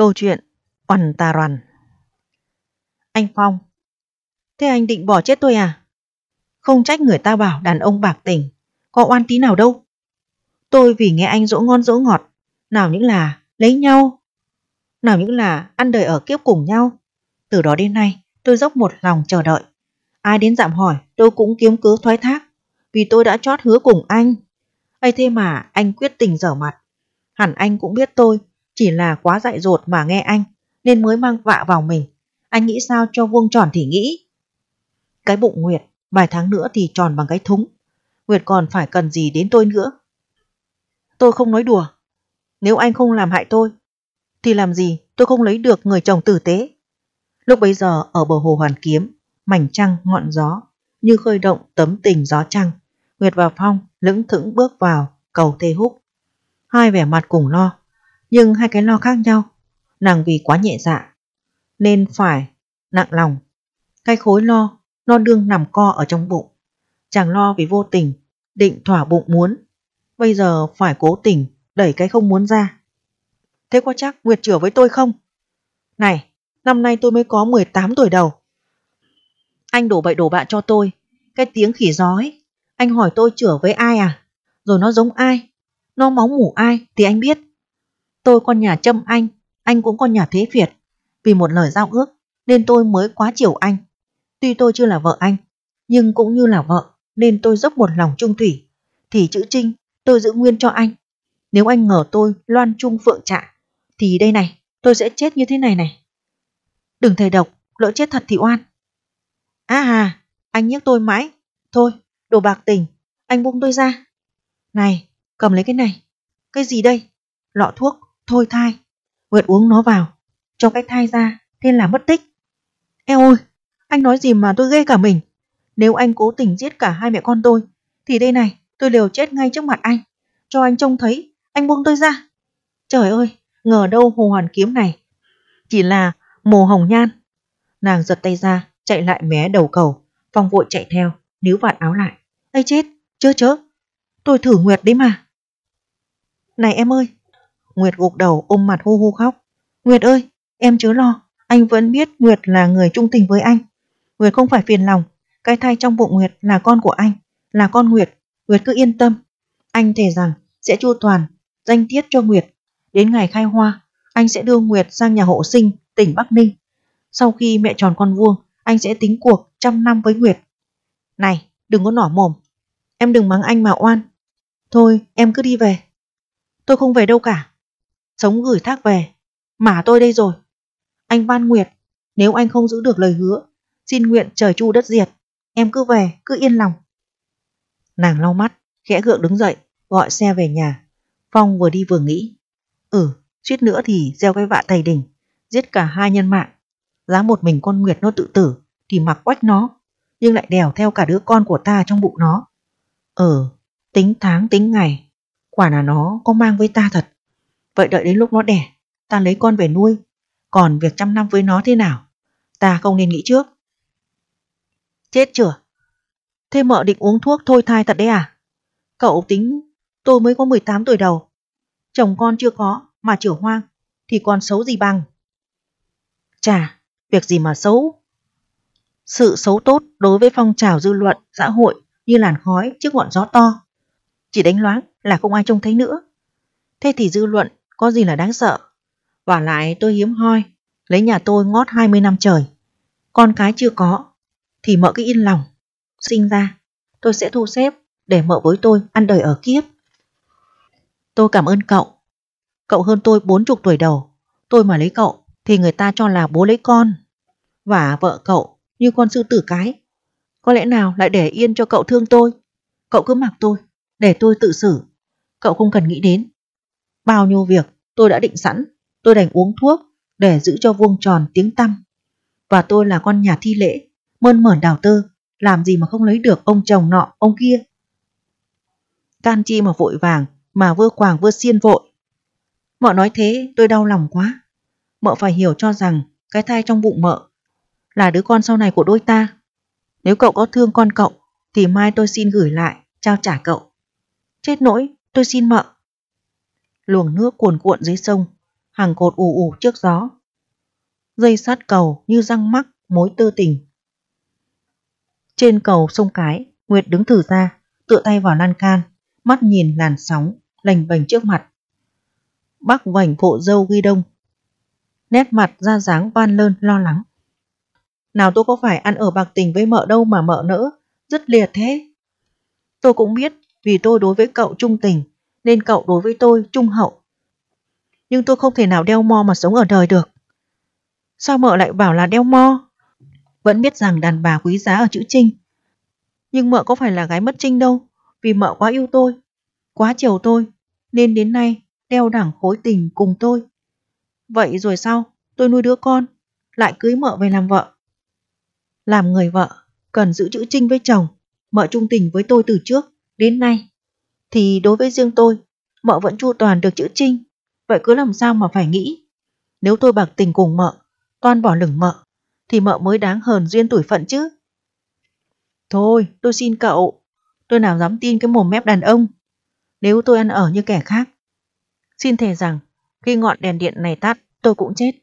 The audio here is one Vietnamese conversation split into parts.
Câu chuyện oằn tà roằn. Anh Phong, thế anh định bỏ chết tôi à? Không trách người ta bảo đàn ông bạc tình, có oan tí nào đâu. Tôi vì nghe anh dỗ ngon dỗ ngọt, nào những là lấy nhau, nào những là ăn đời ở kiếp cùng nhau. Từ đó đến nay tôi dốc một lòng chờ đợi. Ai đến dạm hỏi tôi cũng kiếm cớ thoái thác, vì tôi đã chót hứa cùng anh. Ấy thế mà anh quyết tình dở mặt. Hẳn anh cũng biết tôi chỉ là quá dại dột mà nghe anh, nên mới mang vạ vào mình. Anh nghĩ sao cho vuông tròn thì nghĩ. Cái bụng Nguyệt vài tháng nữa thì tròn bằng cái thúng. Nguyệt còn phải cần gì đến tôi nữa. Tôi không nói đùa. Nếu anh không làm hại tôi, thì làm gì tôi không lấy được người chồng tử tế. Lúc bấy giờ ở bờ hồ Hoàn Kiếm, mảnh trăng ngọn gió như khơi động tấm tình gió trăng. Nguyệt và Phong lững thững bước vào cầu Tê Húc. Hai vẻ mặt cùng lo, nhưng hai cái lo khác nhau. Nàng vì quá nhẹ dạ nên phải nặng lòng. Cái khối lo, nó đương nằm co ở trong bụng. Chàng lo vì vô tình định thỏa bụng muốn, bây giờ phải cố tình đẩy cái không muốn ra. Thế có chắc Nguyệt chữa với tôi không? Này, năm nay tôi mới có 18 tuổi đầu. Anh đổ bậy đổ bạ cho tôi. Cái tiếng khỉ gió ấy, anh hỏi tôi chữa với ai à? Rồi nó giống ai? Nó máu mủ ai thì anh biết. Tôi con nhà Trâm anh cũng con nhà Thế Việt. Vì một lời giao ước nên tôi mới quá chiều anh. Tuy tôi chưa là vợ anh, nhưng cũng như là vợ nên tôi dốc một lòng trung thủy. Thì chữ Trinh tôi giữ nguyên cho anh. Nếu anh ngờ tôi loan trung phượng trạ, thì đây này, tôi sẽ chết như thế này này. Đừng thề độc, lỡ chết thật thì oan. Anh nhức tôi mãi. Thôi, đồ bạc tình, anh buông tôi ra. Này, cầm lấy cái này. Cái gì đây? Lọ thuốc thôi thai. Nguyệt uống nó vào, cho cái thai ra, thế là mất tích. Eo ôi, anh nói gì mà tôi ghê cả mình. Nếu anh cố tình giết cả hai mẹ con tôi, thì đây này, tôi đều chết ngay trước mặt anh. Cho anh trông thấy, anh buông tôi ra. Trời ơi, ngờ đâu hồ Hoàn Kiếm này chỉ là mồ hồng nhan. Nàng giật tay ra, chạy lại mé đầu cầu. Phong vội chạy theo, níu vạt áo lại. Ây chết, chớ, tôi thử Nguyệt đấy mà. Này em ơi. Nguyệt gục đầu ôm mặt hu hu khóc. Nguyệt ơi, em chớ lo, anh vẫn biết Nguyệt là người trung tình với anh. Nguyệt không phải phiền lòng, cái thai trong bụng Nguyệt là con của anh, là con Nguyệt. Nguyệt cứ yên tâm. Anh thề rằng sẽ chu toàn danh tiết cho Nguyệt. Đến ngày khai hoa, anh sẽ đưa Nguyệt sang nhà hộ sinh tỉnh Bắc Ninh. Sau khi mẹ tròn con vuông, anh sẽ tính cuộc 100 năm với Nguyệt. Này, đừng có nỏ mồm. Em đừng mắng anh mà oan. Thôi, em cứ đi về. Tôi không về đâu cả. Sống gửi thác về, mà tôi đây rồi. Anh van Nguyệt, nếu anh không giữ được lời hứa, xin nguyện trời chu đất diệt. Em cứ về, cứ yên lòng. Nàng lau mắt, khẽ gượng đứng dậy, gọi xe về nhà. Phong vừa đi vừa nghĩ. Suýt nữa thì gieo cái vạ Tây Đình, giết cả hai nhân mạng. Giá một mình con Nguyệt nó tự tử thì mặc quách nó, nhưng lại đèo theo cả đứa con của ta trong bụng nó. Tính tháng tính ngày, quả là nó có mang với ta thật. Vậy đợi đến lúc nó đẻ, ta lấy con về nuôi. Còn việc 100 năm với nó thế nào, ta không nên nghĩ trước. Chết chửa. Thế mợ định uống thuốc thôi thai thật đấy à? Cậu tính tôi mới có 18 tuổi đầu, chồng con chưa có mà chửa hoang, thì còn xấu gì bằng. Chà, việc gì mà xấu. Sự xấu tốt đối với phong trào dư luận xã hội như làn khói trước ngọn gió to. Chỉ đánh loáng là không ai trông thấy nữa. Thế thì dư luận có gì là đáng sợ. Vả lại tôi hiếm hoi, lấy nhà tôi ngót 20 năm trời. Con cái chưa có, thì mợ cứ yên lòng. Sinh ra, tôi sẽ thu xếp để mợ với tôi ăn đời ở kiếp. Tôi cảm ơn cậu. Cậu hơn tôi 40 tuổi đầu. Tôi mà lấy cậu thì người ta cho là bố lấy con. Và vợ cậu như con sư tử cái. Có lẽ nào lại để yên cho cậu thương tôi. Cậu cứ mặc tôi, để tôi tự xử. Cậu không cần nghĩ đến. Bao nhiêu việc tôi đã định sẵn, tôi đành uống thuốc để giữ cho vuông tròn tiếng tăm. Và tôi là con nhà thi lễ, mơn mởn đào tơ, làm gì mà không lấy được ông chồng nọ ông kia. Can chi mà vội vàng, mà vừa quàng vừa xiên vội. Mợ nói thế tôi đau lòng quá. Mợ phải hiểu cho rằng cái thai trong bụng mợ là đứa con sau này của đôi ta. Nếu cậu có thương con cậu thì mai tôi xin gửi lại, trao trả cậu. Chết nỗi, tôi xin mợ. Luồng nước cuồn cuộn dưới sông, hàng cột ù ù trước gió. Dây sát cầu như răng mắc mối tơ tình. Trên cầu sông Cái, Nguyệt đứng thử ra, tựa tay vào lan can, mắt nhìn làn sóng lềnh bềnh trước mặt. Bắc vành bộ râu ghi đông, nét mặt ra dáng van lơn lo lắng. Nào tôi có phải ăn ở bạc tình với mợ đâu mà mợ nỡ, rất liệt thế. Tôi cũng biết vì tôi đối với cậu trung tình, nên cậu đối với tôi trung hậu. Nhưng tôi không thể nào đeo mo mà sống ở đời được. Sao mợ lại bảo là đeo mo? Vẫn biết rằng đàn bà quý giá ở chữ Trinh. Nhưng mợ có phải là gái mất Trinh đâu, vì mợ quá yêu tôi, quá chiều tôi, nên đến nay đeo đẳng khối tình cùng tôi. Vậy rồi sao? Tôi nuôi đứa con, lại cưới mợ về làm vợ. Làm người vợ, cần giữ chữ Trinh với chồng. Mợ trung tình với tôi từ trước đến nay, thì đối với riêng tôi, mợ vẫn chu toàn được chữ Trinh. Vậy cứ làm sao mà phải nghĩ, nếu tôi bạc tình cùng mợ, toan bỏ lửng mợ, thì mợ mới đáng hờn duyên tuổi phận chứ. Thôi, tôi xin cậu, tôi nào dám tin cái mồm mép đàn ông. Nếu tôi ăn ở như kẻ khác, xin thề rằng khi ngọn đèn điện này tắt, tôi cũng chết.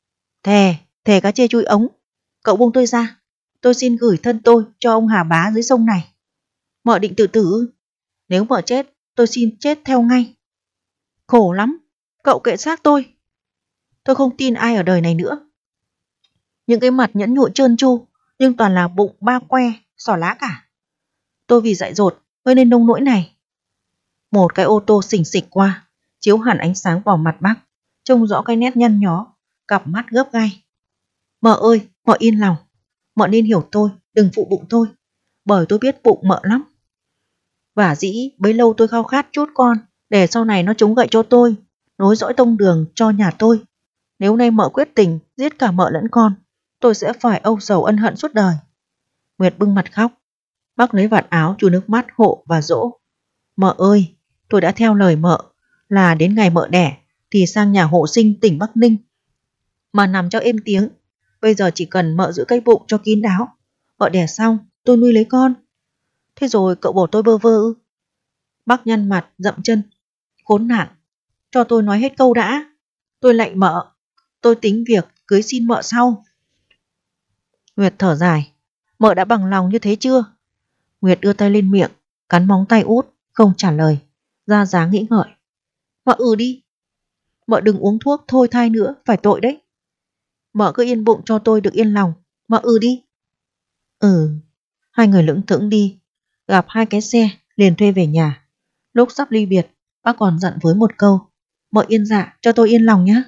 Thề cá chê chui ống. Cậu buông tôi ra, tôi xin gửi thân tôi cho ông Hà Bá dưới sông này. Mợ định tự tử? Nếu mợ chết, tôi xin chết theo ngay. Khổ lắm, cậu kệ xác tôi. Tôi không tin ai ở đời này nữa. Những cái mặt nhẫn nhụi trơn tru, nhưng toàn là bụng ba que, xỏ lá cả. Tôi vì dại dột mới nên nông nỗi này. Một cái ô tô xình xịch qua, chiếu hẳn ánh sáng vào mặt bác, trông rõ cái nét nhăn nhó, cặp mắt gấp gai. Mợ ơi, mợ yên lòng. Mợ nên hiểu tôi, đừng phụ bụng tôi, bởi tôi biết bụng mợ lắm. Vả dĩ bấy lâu tôi khao khát chút con, để sau này nó chống gậy cho tôi, nối dõi tông đường cho nhà tôi. Nếu nay mợ quyết tình giết cả mợ lẫn con, tôi sẽ phải âu sầu ân hận suốt đời. Nguyệt bưng mặt khóc. Bác lấy vạt áo chùi nước mắt hộ và dỗ. Mợ ơi, tôi đã theo lời mợ, là đến ngày mợ đẻ thì sang nhà hộ sinh tỉnh Bắc Ninh mà nằm cho êm tiếng. Bây giờ chỉ cần mợ giữ cái bụng cho kín đáo. Mợ đẻ xong tôi nuôi lấy con. Thế rồi cậu bảo tôi bơ vơ ư? Bác nhăn mặt dậm chân. Khốn nạn, cho tôi nói hết câu đã. Tôi lạy mợ, tôi tính việc cưới xin mợ sau. Nguyệt thở dài. Mợ đã bằng lòng như thế chưa? Nguyệt đưa tay lên miệng, cắn móng tay út, không trả lời, ra dáng nghĩ ngợi. Mợ đi. Mợ đừng uống thuốc thôi thai nữa, phải tội đấy. Mợ cứ yên bụng cho tôi được yên lòng. Mợ đi. Hai người lững thững đi, gặp hai cái xe liền thuê về nhà. Lúc sắp ly biệt, bác còn dặn với một câu. Mợ yên dạ cho tôi yên lòng nhé.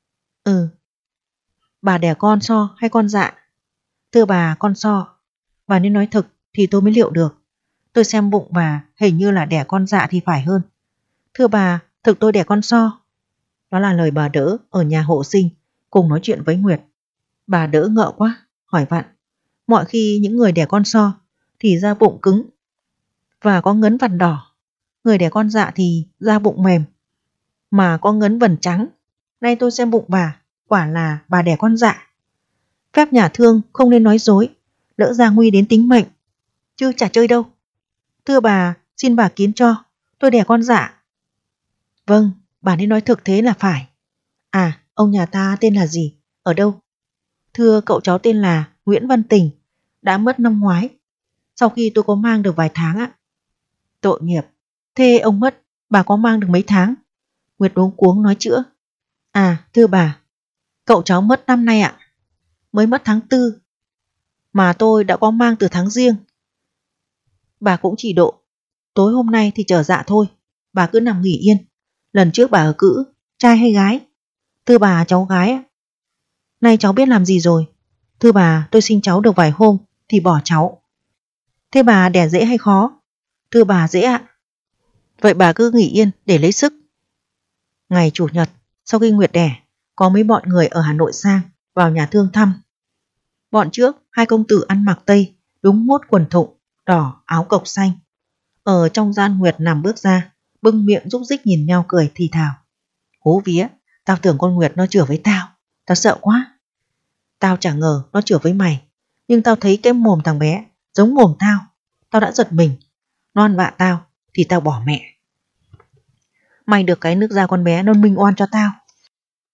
Bà đẻ con so hay con dạ? Thưa bà, con so. Bà nên nói thực thì tôi mới liệu được. Tôi xem bụng bà hình như là đẻ con dạ thì phải hơn. Thưa bà, thực tôi đẻ con so. Đó là lời bà Đỡ ở nhà hộ sinh cùng nói chuyện với Nguyệt. Bà Đỡ ngợ quá, hỏi vặn. Mọi khi những người đẻ con so thì da bụng cứng và có ngấn vằn đỏ. Người đẻ con dạ thì da bụng mềm mà có ngấn vần trắng. Nay tôi xem bụng bà, quả là bà đẻ con dạ. Phép nhà thương không nên nói dối, lỡ ra nguy đến tính mệnh. Chứ chả chơi đâu. Thưa bà, xin bà kiến cho, tôi đẻ con dạ. Vâng, bà nên nói thực thế là phải. À, ông nhà ta tên là gì? Ở đâu? Thưa cậu cháu tên là Nguyễn Văn Tình, đã mất năm ngoái, sau khi tôi có mang được vài tháng ạ. Tội nghiệp, thế ông mất, bà có mang được mấy tháng? Nguyệt luống cuống nói chữa. À, thưa bà, cậu cháu mất năm nay ạ. Mới mất tháng 4, mà tôi đã có mang từ tháng Giêng. Bà cũng chỉ độ, tối hôm nay thì trở dạ thôi, bà cứ nằm nghỉ yên. Lần trước bà ở cữ, trai hay gái? Thưa bà, cháu gái ạ. Nay cháu biết làm gì rồi? Thưa bà, tôi sinh cháu được vài hôm thì bỏ cháu. Thế bà đẻ dễ hay khó? Thưa bà, dễ ạ. Vậy bà cứ nghỉ yên để lấy sức. Ngày Chủ nhật, sau khi Nguyệt đẻ, có mấy bọn người ở Hà Nội sang vào nhà thương thăm. Bọn trước, hai công tử ăn mặc tây, đúng mốt quần thụng, đỏ, áo cộc xanh. Ở trong gian Nguyệt nằm bước ra, bưng miệng rúc rích nhìn nhau cười thì thào. Hú vía, tao tưởng con Nguyệt nó chửa với tao, tao sợ quá. Tao chả ngờ nó chửa với mày, nhưng tao thấy cái mồm thằng bé giống mồm tao, tao đã giật mình. Nó ăn vạ tao thì tao bỏ mẹ. May được cái nước da con bé nó minh oan cho tao.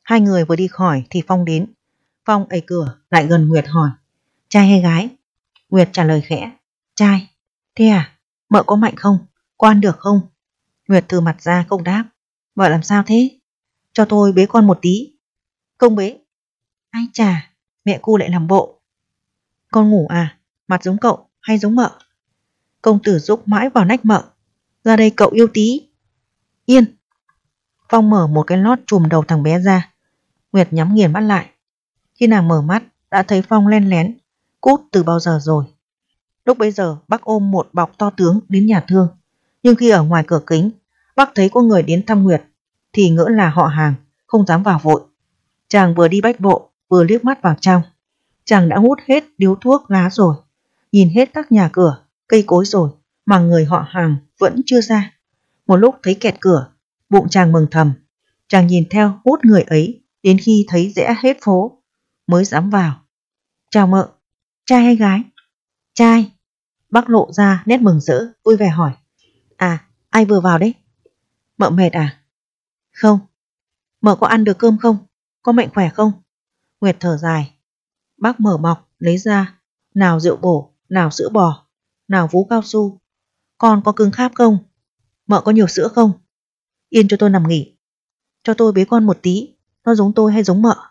Hai người vừa đi khỏi thì Phong đến. Phong đẩy cửa lại gần Nguyệt hỏi: Trai hay gái? Nguyệt trả lời khẽ: Trai. Thế à? Mợ có mạnh không? Có ăn được không? Nguyệt thừ mặt ra không đáp. Mợ làm sao thế? Cho tôi bế con một tí. Không bế. Ai chà, mẹ cu lại làm bộ. Con ngủ à? Mặt giống cậu hay giống mợ? Công tử rúc mãi vào nách mợ. Ra đây cậu yêu tí. Yên. Phong mở một cái lót trùm đầu thằng bé ra. Nguyệt nhắm nghiền mắt lại. Khi nàng mở mắt đã thấy Phong len lén cút từ bao giờ rồi. Lúc bấy giờ bác ôm một bọc to tướng đến nhà thương. Nhưng khi ở ngoài cửa kính, bác thấy có người đến thăm Nguyệt thì ngỡ là họ hàng, không dám vào vội. Chàng vừa đi bách bộ vừa liếc mắt vào trong. Chàng đã hút hết điếu thuốc lá rồi, nhìn hết các nhà cửa, cây cối rồi mà người họ hàng vẫn chưa ra. Một lúc thấy kẹt cửa, bụng chàng mừng thầm. Chàng nhìn theo hút người ấy đến khi thấy rẽ hết phố mới dám vào. Chào mợ. Trai hay gái? Trai. Bác lộ ra nét mừng rỡ, vui vẻ hỏi: À, ai vừa vào đấy? Mợ mệt à? Không. Mợ có ăn được cơm không? Có mạnh khỏe không? Nguyệt thở dài. Bác mở bọc lấy ra, nào rượu bổ, nào sữa bò, nào vú cao su. Con có cứng kháp không? Mợ có nhiều sữa không? Yên cho tôi nằm nghỉ. Cho tôi bế con một tí, nó giống tôi hay giống mợ?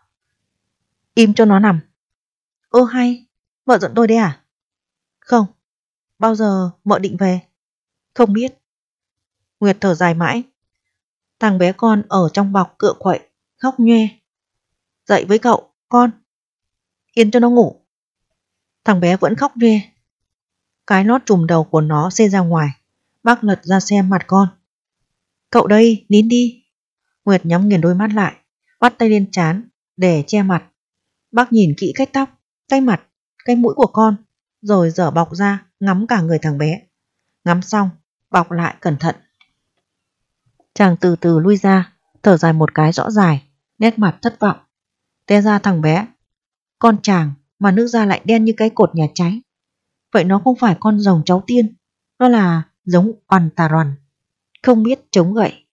Im cho nó nằm. Ơ hay, mợ giận tôi đấy à? Không. Bao giờ mợ định về? Không biết. Nguyệt thở dài mãi. Thằng bé con ở trong bọc cựa quậy, khóc nhoe. Dậy với cậu, con. Yên cho nó ngủ. Thằng bé vẫn khóc nhoe. Cái lót trùm đầu của nó xê ra ngoài. Bác lật ra xem mặt con. Cậu đây, nín đi. Nguyệt nhắm nghiền đôi mắt lại, bắt tay lên trán để che mặt. Bác nhìn kỹ cách tóc, cái mặt, cái mũi của con, rồi dở bọc ra ngắm cả người thằng bé. Ngắm xong, bọc lại cẩn thận. Chàng từ từ lui ra, thở dài một cái rõ dài, nét mặt thất vọng. Té ra thằng bé, con chàng mà nước da lại đen như cái cột nhà cháy. Vậy nó không phải con rồng cháu tiên, nó là giống oằn tà roằn, không biết chống gậy.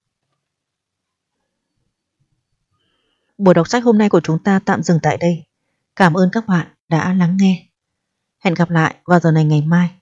Buổi đọc sách hôm nay của chúng ta tạm dừng tại đây. Cảm ơn các bạn đã lắng nghe. Hẹn gặp lại vào giờ này ngày mai.